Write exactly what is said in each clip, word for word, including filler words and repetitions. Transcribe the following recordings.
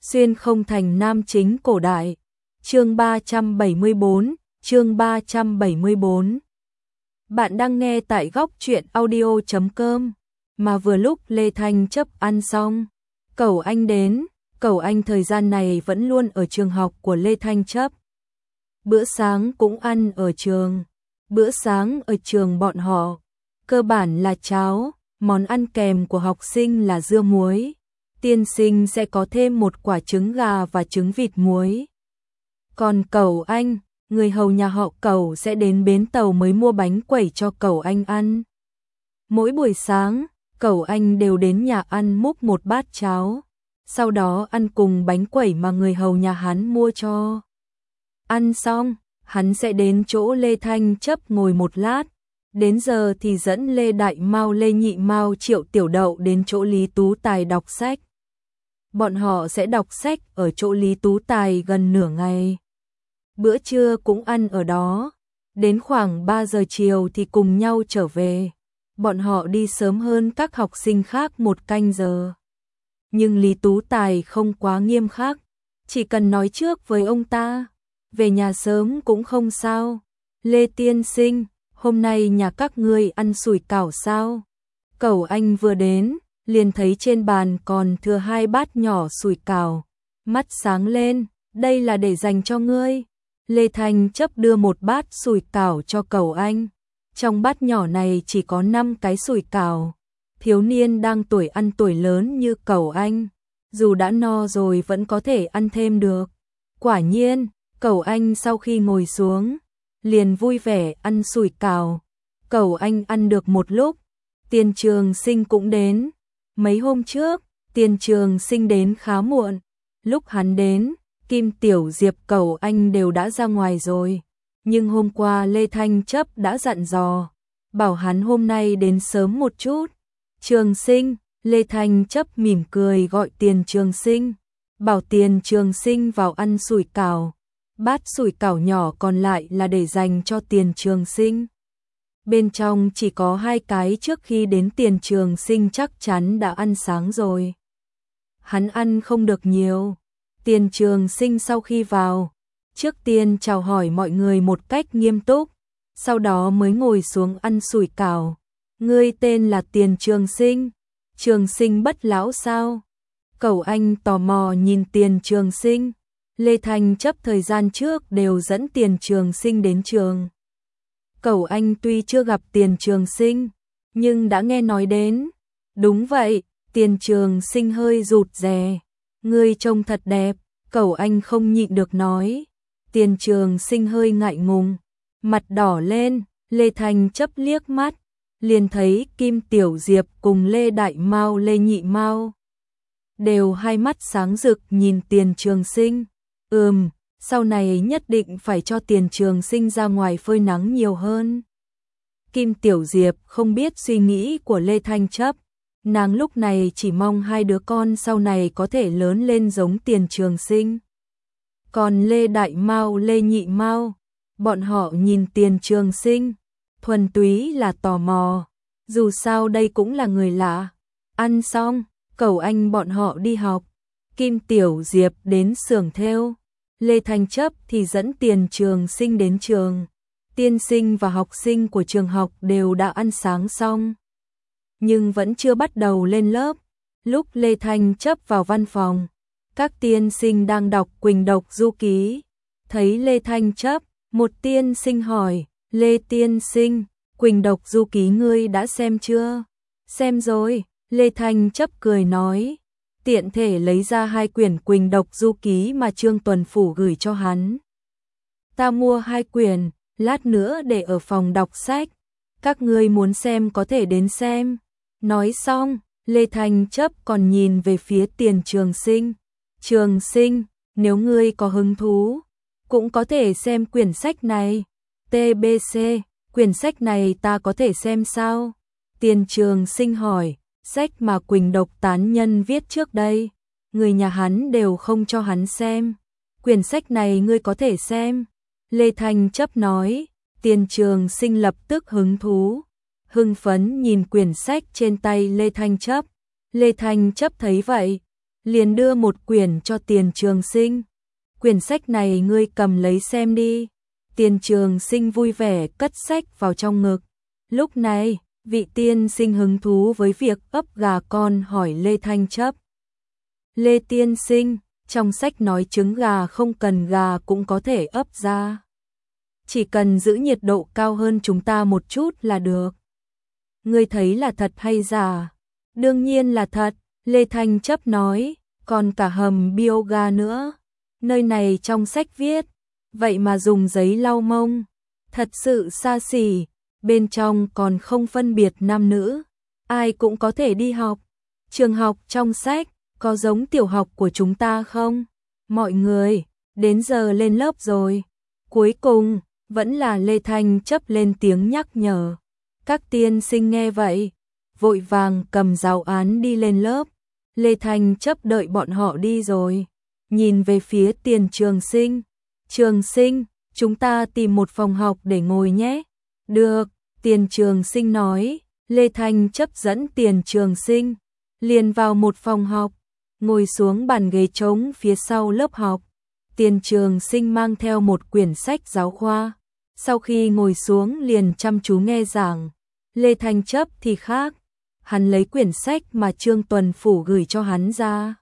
Xuyên không thành nam chính cổ đại. Chương ba trăm bảy mươi bốn, chương ba trăm bảy mươi bốn. Bạn đang nghe tại góc truyện audio chấm com. Mà vừa lúc Lê Thanh Chấp ăn xong, Cẩu Anh đến. Cẩu Anh thời gian này vẫn luôn ở trường học của Lê Thanh Chấp. Bữa sáng cũng ăn ở trường. Bữa sáng ở trường bọn họ cơ bản là cháo, món ăn kèm của học sinh là dưa muối. Tiên sinh sẽ có thêm một quả trứng gà và trứng vịt muối. Còn Cẩu Anh, người hầu nhà họ Cẩu sẽ đến bến tàu mới mua bánh quẩy cho Cẩu Anh ăn. Mỗi buổi sáng, Cẩu Anh đều đến nhà ăn múc một bát cháo, sau đó ăn cùng bánh quẩy mà người hầu nhà hắn mua cho. Ăn xong, hắn sẽ đến chỗ Lê Thanh Chấp ngồi một lát, đến giờ thì dẫn Lê Đại Mao, Lê Nhị Mao, Triệu Tiểu Đậu đến chỗ Lý Tú Tài đọc sách. Bọn họ sẽ đọc sách ở chỗ Lý Tú Tài gần nửa ngày. Bữa trưa cũng ăn ở đó, đến khoảng ba giờ chiều thì cùng nhau trở về. Bọn họ đi sớm hơn các học sinh khác một canh giờ. Nhưng Lý Tú Tài không quá nghiêm khắc, chỉ cần nói trước với ông ta, về nhà sớm cũng không sao. Lê tiên sinh, hôm nay nhà các ngươi ăn sủi cảo sao? Cẩu Anh vừa đến, liền thấy trên bàn còn thừa hai bát nhỏ sủi cảo, mắt sáng lên, đây là để dành cho ngươi. Lê Thanh Chấp đưa một bát sủi cảo cho Cẩu Anh. Trong bát nhỏ này chỉ có năm cái sủi cảo. Thiếu niên đang tuổi ăn tuổi lớn như Cẩu Anh, dù đã no rồi vẫn có thể ăn thêm được. Quả nhiên, Cẩu Anh sau khi ngồi xuống, liền vui vẻ ăn sủi cảo. Cẩu Anh ăn được một lúc, Tiền Trường Sinh cũng đến. Mấy hôm trước, Tiền Trường Sinh đến khá muộn. Lúc hắn đến, Kim Tiểu Diệp, Cẩu Anh đều đã ra ngoài rồi. Nhưng hôm qua Lê Thanh Chấp đã dặn dò, bảo hắn hôm nay đến sớm một chút. Trường Sinh, Lê Thanh Chấp mỉm cười gọi Tiền Trường Sinh, bảo Tiền Trường Sinh vào ăn sủi cảo. Bát sủi cảo nhỏ còn lại là để dành cho Tiền Trường Sinh. Bên trong chỉ có hai cái, trước khi đến Tiền Trường Sinh chắc chắn đã ăn sáng rồi. Hắn ăn không được nhiều. Tiền Trường Sinh sau khi vào, trước tiên chào hỏi mọi người một cách nghiêm túc, sau đó mới ngồi xuống ăn sủi cảo. Ngươi tên là Tiền Trường Sinh? Trường Sinh bất lão sao? Cẩu Anh tò mò nhìn Tiền Trường Sinh. Lê Thanh Chấp thời gian trước đều dẫn Tiền Trường Sinh đến trường. Cẩu Anh tuy chưa gặp Tiền Trường Sinh, nhưng đã nghe nói đến. Đúng vậy, Tiền Trường Sinh hơi rụt rè. Ngươi trông thật đẹp, Cẩu Anh không nhịn được nói. Tiền Trường Sinh hơi ngại ngùng, mặt đỏ lên. Lê Thanh Chấp liếc mắt, liền thấy Kim Tiểu Diệp cùng Lê Đại Mao, Lê Nhị Mao đều hai mắt sáng rực nhìn Tiền Trường Sinh. Ừm, sau này nhất định phải cho Tiền Trường Sinh ra ngoài phơi nắng nhiều hơn. Kim Tiểu Diệp không biết suy nghĩ của Lê Thanh Chấp, nàng lúc này chỉ mong hai đứa con sau này có thể lớn lên giống Tiền Trường Sinh. Còn Lê Đại Mao, Lê Nhị Mao, bọn họ nhìn Tiền Trường Sinh, thuần túy là tò mò, dù sao đây cũng là người lạ. Ăn xong, Cẩu Anh bọn họ đi học, Kim Tiểu Diệp đến xưởng thêu, Lê Thanh Chấp thì dẫn Tiền Trường Sinh đến trường. Tiên sinh và học sinh của trường học đều đã ăn sáng xong, nhưng vẫn chưa bắt đầu lên lớp. Lúc Lê Thanh Chấp vào văn phòng, các tiên sinh đang đọc Quỳnh Độc Du Ký. Thấy Lê Thanh Chấp, một tiên sinh hỏi, Lê tiên sinh, Quỳnh Độc Du Ký ngươi đã xem chưa? Xem rồi, Lê Thanh Chấp cười nói, tiện thể lấy ra hai quyển Quỳnh Độc Du Ký mà Trương Tuần Phủ gửi cho hắn. Ta mua hai quyển, lát nữa để ở phòng đọc sách, các ngươi muốn xem có thể đến xem. Nói xong, Lê Thanh Chấp còn nhìn về phía Tiền Trường Sinh. Trường Sinh, nếu ngươi có hứng thú, cũng có thể xem quyển sách này. tê bê xê, quyển sách này ta có thể xem sao? Tiền Trường Sinh hỏi, sách mà Quỳnh Độc tán nhân viết trước đây, người nhà hắn đều không cho hắn xem. Quyển sách này ngươi có thể xem. Lê Thanh Chấp nói. Tiền Trường Sinh lập tức hứng thú, hưng phấn nhìn quyển sách trên tay Lê Thanh Chấp. Lê Thanh Chấp thấy vậy, liền đưa một quyển cho Tiền Trường Sinh. Quyển sách này ngươi cầm lấy xem đi. Tiền Trường Sinh vui vẻ cất sách vào trong ngực. Lúc này, vị tiên sinh hứng thú với việc ấp gà con hỏi Lê Thanh Chấp. Lê tiên sinh, trong sách nói trứng gà không cần gà cũng có thể ấp ra. Chỉ cần giữ nhiệt độ cao hơn chúng ta một chút là được. Ngươi thấy là thật hay giả? Đương nhiên là thật, Lê Thanh Chấp nói, còn cả hầm bioga nữa. Nơi này trong sách viết, vậy mà dùng giấy lau mông. Thật sự xa xỉ, bên trong còn không phân biệt nam nữ. Ai cũng có thể đi học. Trường học trong sách, có giống tiểu học của chúng ta không? Mọi người, đến giờ lên lớp rồi. Cuối cùng, vẫn là Lê Thanh Chấp lên tiếng nhắc nhở. Các tiên sinh nghe vậy, vội vàng cầm giáo án đi lên lớp. Lê Thanh Chấp đợi bọn họ đi rồi, nhìn về phía Tiền Trường Sinh. Trường Sinh, chúng ta tìm một phòng học để ngồi nhé. Được, Tiền Trường Sinh nói. Lê Thanh Chấp dẫn Tiền Trường Sinh liền vào một phòng học, ngồi xuống bàn ghế trống phía sau lớp học. Tiền Trường Sinh mang theo một quyển sách giáo khoa. Sau khi ngồi xuống liền chăm chú nghe giảng. Lê Thanh Chấp thì khác. Hắn lấy quyển sách mà Trương Tuần Phủ gửi cho hắn ra.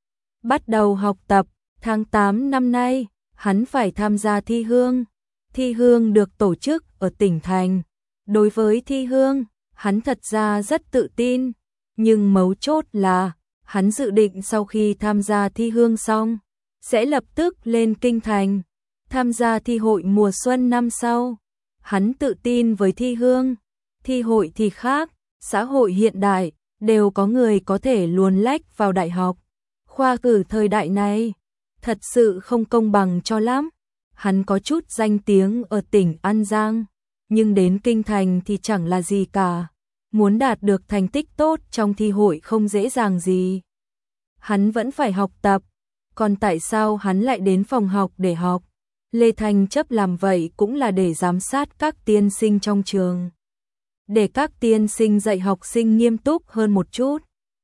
Bắt đầu học tập, tháng tám năm nay, hắn phải tham gia thi hương. Thi hương được tổ chức ở tỉnh thành. Đối với thi hương, hắn thật ra rất tự tin. Nhưng mấu chốt là, hắn dự định sau khi tham gia thi hương xong, sẽ lập tức lên kinh thành, tham gia thi hội mùa xuân năm sau. Hắn tự tin với thi hương, thi hội thì khác, xã hội hiện đại, đều có người có thể luồn lách vào đại học. Khoa cử thời đại này, thật sự không công bằng cho lắm. Hắn có chút danh tiếng ở tỉnh An Giang, nhưng đến kinh thành thì chẳng là gì cả. Muốn đạt được thành tích tốt trong thi hội không dễ dàng gì. Hắn vẫn phải học tập. Còn tại sao hắn lại đến phòng học để học? Lê Thanh Chấp làm vậy cũng là để giám sát các tiên sinh trong trường. Để các tiên sinh dạy học sinh nghiêm túc hơn một chút.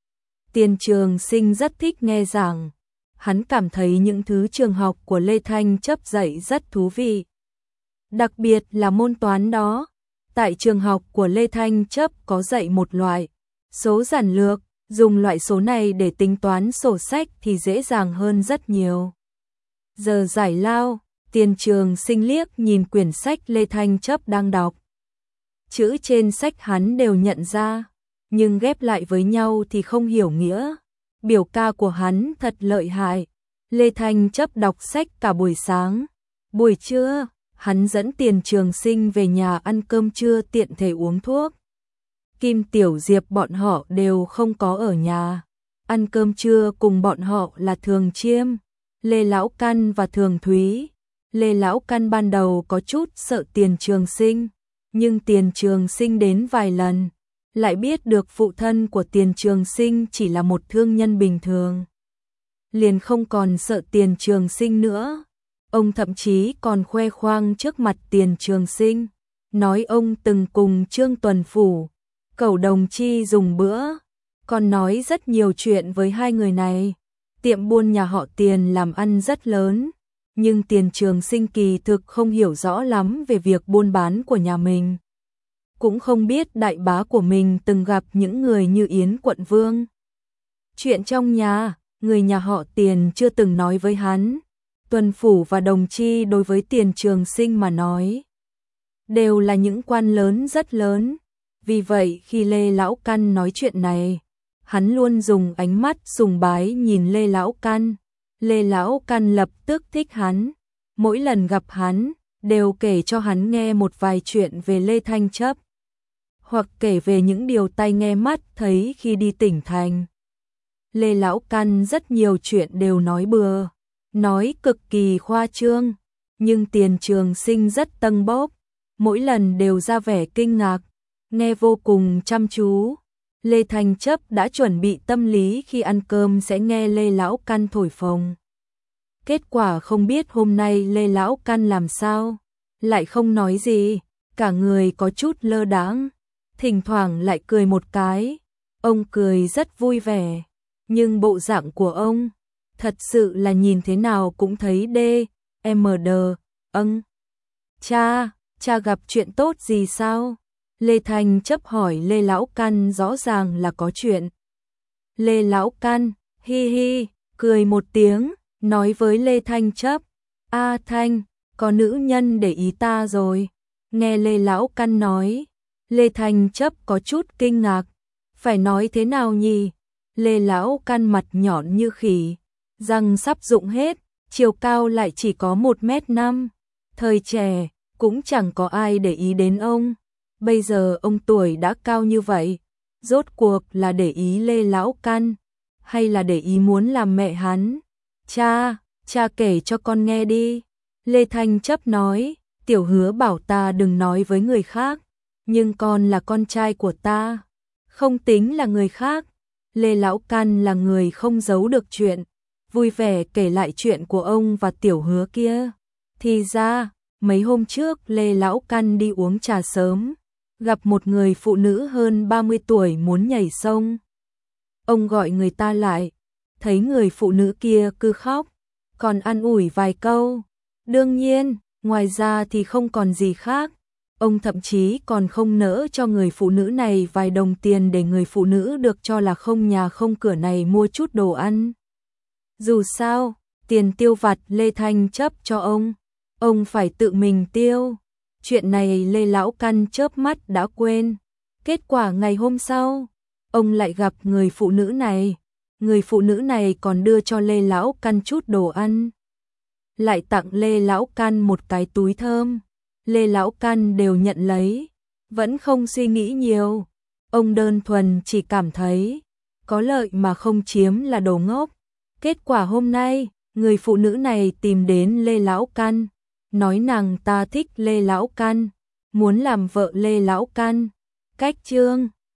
Tiền Trường Sinh rất thích nghe giảng. Hắn cảm thấy những thứ trường học của Lê Thanh Chấp dạy rất thú vị. Đặc biệt là môn toán đó. Tại trường học của Lê Thanh Chấp có dạy một loại số giản lược, dùng loại số này để tính toán sổ sách thì dễ dàng hơn rất nhiều. Giờ giải lao, Tiền Trường Sinh liếc nhìn quyển sách Lê Thanh Chấp đang đọc. Chữ trên sách hắn đều nhận ra, nhưng ghép lại với nhau thì không hiểu nghĩa. Biểu ca của hắn thật lợi hại. Lê Thanh Chấp đọc sách cả buổi sáng. Buổi trưa, hắn dẫn Tiền Trường Sinh về nhà ăn cơm trưa tiện thể uống thuốc. Kim Tiểu Diệp bọn họ đều không có ở nhà. Ăn cơm trưa cùng bọn họ là Thường Chiêm, Lê Lão Căn và Thường Thúy. Lê Lão Căn ban đầu có chút sợ Tiền Trường Sinh, nhưng Tiền Trường Sinh đến vài lần, lại biết được phụ thân của Tiền Trường Sinh chỉ là một thương nhân bình thường. Liền không còn sợ Tiền Trường Sinh nữa. Ông thậm chí còn khoe khoang trước mặt Tiền Trường Sinh, nói ông từng cùng Trương Tuần Phủ, Cẩu Đồng Chi dùng bữa, còn nói rất nhiều chuyện với hai người này. Tiệm buôn nhà họ Tiền làm ăn rất lớn, nhưng Tiền Trường Sinh kỳ thực không hiểu rõ lắm về việc buôn bán của nhà mình. Cũng không biết đại bá của mình từng gặp những người như Yến Quận Vương. Chuyện trong nhà, người nhà họ Tiền chưa từng nói với hắn. Tuần Phủ và Đồng Chi đối với Tiền Trường Sinh mà nói, đều là những quan lớn rất lớn. Vì vậy khi Lê Lão Căn nói chuyện này, hắn luôn dùng ánh mắt sùng bái nhìn Lê Lão Căn. Lê Lão Căn lập tức thích hắn. Mỗi lần gặp hắn, đều kể cho hắn nghe một vài chuyện về Lê Thanh Chấp, hoặc kể về những điều tai nghe mắt thấy khi đi tỉnh thành. Lê Lão Căn rất nhiều chuyện đều nói bừa, nói cực kỳ khoa trương, nhưng Tiền Trường Sinh rất tâng bốc, mỗi lần đều ra vẻ kinh ngạc, nghe vô cùng chăm chú. Lê Thanh Chấp đã chuẩn bị tâm lý khi ăn cơm sẽ nghe Lê Lão Căn thổi phồng. Kết quả không biết hôm nay Lê Lão Căn làm sao, lại không nói gì, cả người có chút lơ đãng, thỉnh thoảng lại cười một cái. Ông cười rất vui vẻ, nhưng bộ dạng của ông thật sự là nhìn thế nào cũng thấy đê, em đờ, âng. Cha, cha gặp chuyện tốt gì sao? Lê Thanh Chấp hỏi Lê Lão Căn, rõ ràng là có chuyện. Lê Lão Căn, hi hi, cười một tiếng, nói với Lê Thanh Chấp, A Thanh, có nữ nhân để ý ta rồi. Nghe Lê Lão Căn nói, Lê Thanh Chấp có chút kinh ngạc, phải nói thế nào nhỉ? Lê Lão Căn mặt nhọn như khỉ, răng sắp rụng hết, chiều cao lại chỉ có một mét năm, thời trẻ, cũng chẳng có ai để ý đến ông. Bây giờ ông tuổi đã cao như vậy, rốt cuộc là để ý Lê Lão Căn, hay là để ý muốn làm mẹ hắn? Cha, cha kể cho con nghe đi. Lê Thanh Chấp nói, Tiểu Hứa bảo ta đừng nói với người khác, nhưng con là con trai của ta, không tính là người khác. Lê Lão Căn là người không giấu được chuyện, vui vẻ kể lại chuyện của ông và Tiểu Hứa kia. Thì ra, mấy hôm trước Lê Lão Căn đi uống trà sớm, gặp một người phụ nữ hơn ba mươi tuổi muốn nhảy sông. Ông gọi người ta lại, thấy người phụ nữ kia cứ khóc, còn an ủi vài câu. Đương nhiên, ngoài ra thì không còn gì khác. Ông thậm chí còn không nỡ cho người phụ nữ này vài đồng tiền để người phụ nữ được cho là không nhà không cửa này mua chút đồ ăn. Dù sao, tiền tiêu vặt Lê Thanh Chấp cho ông, ông phải tự mình tiêu. Chuyện này Lê Lão Căn chớp mắt đã quên. Kết quả ngày hôm sau, ông lại gặp người phụ nữ này. Người phụ nữ này còn đưa cho Lê Lão Căn chút đồ ăn, lại tặng Lê Lão Căn một cái túi thơm. Lê Lão Căn đều nhận lấy, vẫn không suy nghĩ nhiều. Ông đơn thuần chỉ cảm thấy có lợi mà không chiếm là đồ ngốc. Kết quả hôm nay, người phụ nữ này tìm đến Lê Lão Căn, nói nàng ta thích Lê Lão Căn, muốn làm vợ Lê Lão Căn. Cách chương